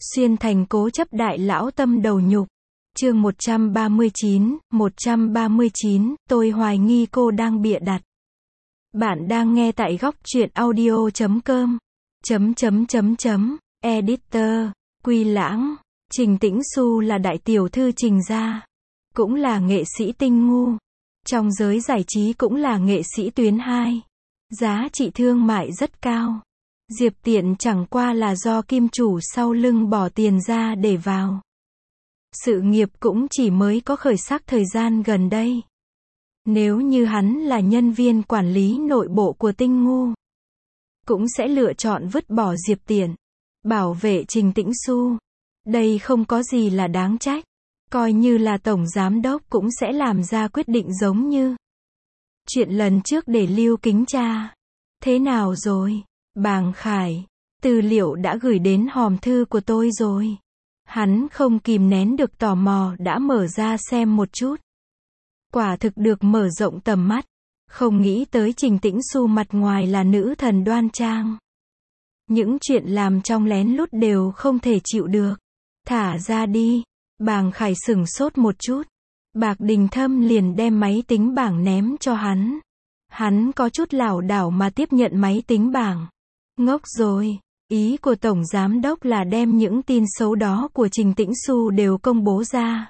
Xuyên thành cố chấp đại lão tâm đầu nhục. Chương 139, tôi hoài nghi cô đang bịa đặt. Bạn đang nghe tại góc truyện audio.com. Editor, Quy Lãng, Trình Tĩnh Xu là đại tiểu thư Trình gia, cũng là nghệ sĩ tinh ngu. Trong giới giải trí cũng là nghệ sĩ tuyến 2. Giá trị thương mại rất cao. Diệp Tiện chẳng qua là do kim chủ sau lưng bỏ tiền ra để vào. Sự nghiệp cũng chỉ mới có khởi sắc thời gian gần đây. Nếu như hắn là nhân viên quản lý nội bộ của tinh ngu, cũng sẽ lựa chọn vứt bỏ Diệp Tiện, bảo vệ Trình Tĩnh Xu. Đây không có gì là đáng trách. Coi như là tổng giám đốc cũng sẽ làm ra quyết định giống như chuyện lần trước để Lưu Kính tra. Thế nào rồi? Bàng Khải, tư liệu đã gửi đến hòm thư của tôi rồi. Hắn không kìm nén được tò mò đã mở ra xem một chút. Quả thực được mở rộng tầm mắt. Không nghĩ tới Trình Tĩnh Xu mặt ngoài là nữ thần đoan trang. Những chuyện làm trong lén lút đều không thể chịu được. Thả ra đi. Bàng Khải sửng sốt một chút. Bạc Đình Thâm liền đem máy tính bảng ném cho hắn. Hắn có chút lảo đảo mà tiếp nhận máy tính bảng. Ngốc rồi. Ý của Tổng Giám Đốc là đem những tin xấu đó của Trình Tĩnh Xu đều công bố ra.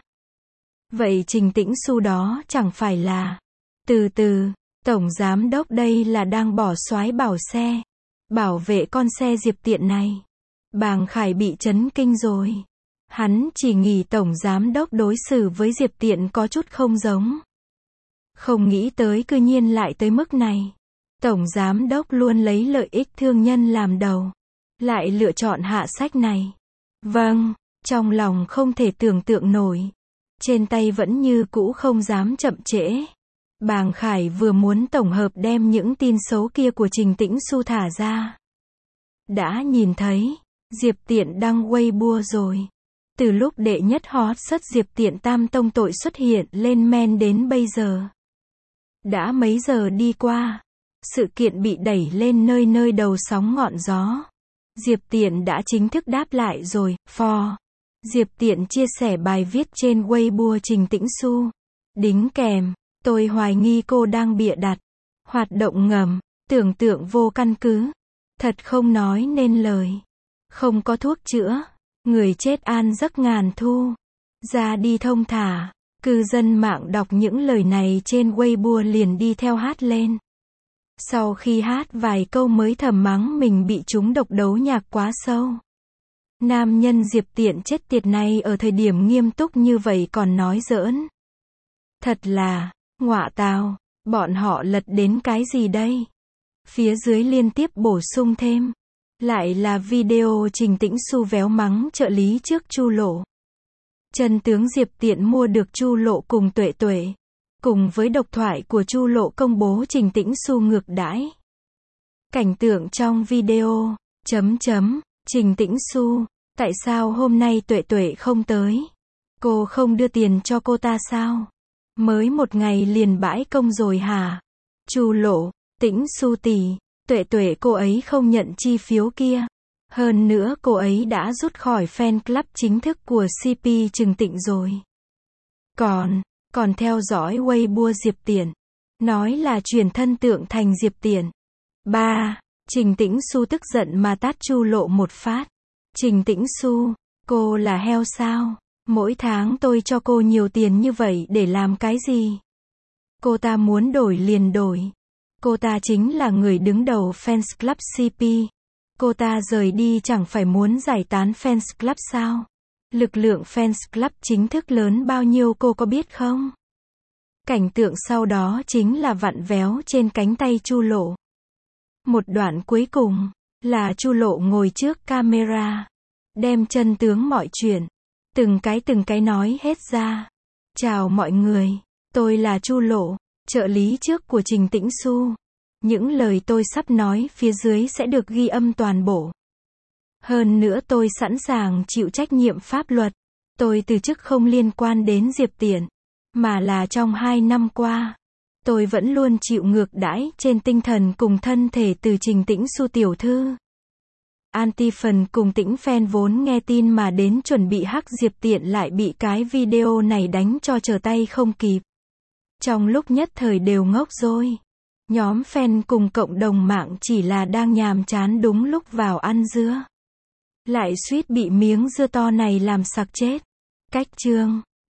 Vậy Trình Tĩnh Xu đó chẳng phải là... Từ từ, Tổng Giám Đốc đây là đang bỏ soái bảo xe. Bảo vệ con xe Diệp Tiện này. Bàng Khải bị chấn kinh rồi. Hắn chỉ nghĩ Tổng Giám Đốc đối xử với Diệp Tiện có chút không giống. Không nghĩ tới cư nhiên lại tới mức này. Tổng Giám Đốc luôn lấy lợi ích thương nhân làm đầu. Lại lựa chọn hạ sách này. Vâng, trong lòng không thể tưởng tượng nổi. Trên tay vẫn như cũ không dám chậm trễ. Bàng Khải vừa muốn tổng hợp đem những tin xấu kia của Trình Tĩnh Xu thả ra. Đã nhìn thấy, Diệp Tiện đăng Weibo rồi. Từ lúc đệ nhất hot search Diệp Tiện tam tông tội xuất hiện lên men đến bây giờ. Đã mấy giờ đi qua. Sự kiện bị đẩy lên nơi nơi đầu sóng ngọn gió. Diệp Tiện đã chính thức đáp lại rồi. Diệp Tiện chia sẻ bài viết trên Weibo Trình Tĩnh Xu. Đính kèm, tôi hoài nghi cô đang bịa đặt. Hoạt động ngầm, tưởng tượng vô căn cứ. Thật không nói nên lời. Không có thuốc chữa. Người chết an giấc ngàn thu. Ra đi thông thả. Cư dân mạng đọc những lời này trên Weibo liền đi theo hát lên. Sau khi hát vài câu mới thầm mắng mình bị trúng độc đấu nhạc quá sâu. Nam nhân Diệp Tiện chết tiệt này ở thời điểm nghiêm túc như vậy còn nói giỡn. Thật là, ngọa tào, bọn họ lật đến cái gì đây? Phía dưới liên tiếp bổ sung thêm. Lại là video Trình Tĩnh Xu véo mắng trợ lý trước Chu Lộ. Chân tướng Diệp Tiện mua được Chu Lộ cùng Tuệ Tuệ. Cùng với độc thoại của Chu Lộ công bố Trình Tĩnh Xu ngược đãi. Cảnh tượng trong video. Trình Tĩnh Xu. Tại sao hôm nay Tuệ Tuệ không tới? Cô không đưa tiền cho cô ta sao? Mới một ngày liền bãi công rồi hả? Chu Lộ. Tĩnh Xu tỷ. Tuệ Tuệ cô ấy không nhận chi phiếu kia. Hơn nữa cô ấy đã rút khỏi fan club chính thức của CP Trừng Tịnh rồi. Còn theo dõi Weibo Diệp Tiện. Nói là chuyển thân tượng thành Diệp Tiện. 3. Trình Tĩnh Xu tức giận mà tát Chu Lộ một phát. Trình Tĩnh Xu, cô là heo sao? Mỗi tháng tôi cho cô nhiều tiền như vậy để làm cái gì? Cô ta muốn đổi liền đổi. Cô ta chính là người đứng đầu fans club CP. Cô ta rời đi chẳng phải muốn giải tán fans club sao? Lực lượng fans club chính thức lớn bao nhiêu cô có biết không? Cảnh tượng sau đó chính là vặn véo trên cánh tay Chu Lộ. Một đoạn cuối cùng là Chu Lộ ngồi trước camera, đem chân tướng mọi chuyện, từng cái nói hết ra. Chào mọi người, tôi là Chu Lộ, trợ lý trước của Trình Tĩnh Xu. Những lời tôi sắp nói phía dưới sẽ được ghi âm toàn bộ. Hơn nữa tôi sẵn sàng chịu trách nhiệm pháp luật. Tôi từ chức không liên quan đến Diệp Tiện, mà là trong 2 năm qua, tôi vẫn luôn chịu ngược đãi trên tinh thần cùng thân thể từ Trình Tĩnh Xu tiểu thư. Anti-Fan cùng Tĩnh Fan vốn nghe tin mà đến chuẩn bị hack Diệp Tiện lại bị cái video này đánh cho trở tay không kịp. Trong lúc nhất thời đều ngốc rồi. Nhóm fan cùng cộng đồng mạng chỉ là đang nhàm chán đúng lúc vào ăn dưa. Lại suýt bị miếng dưa to này làm sặc chết. Cách chương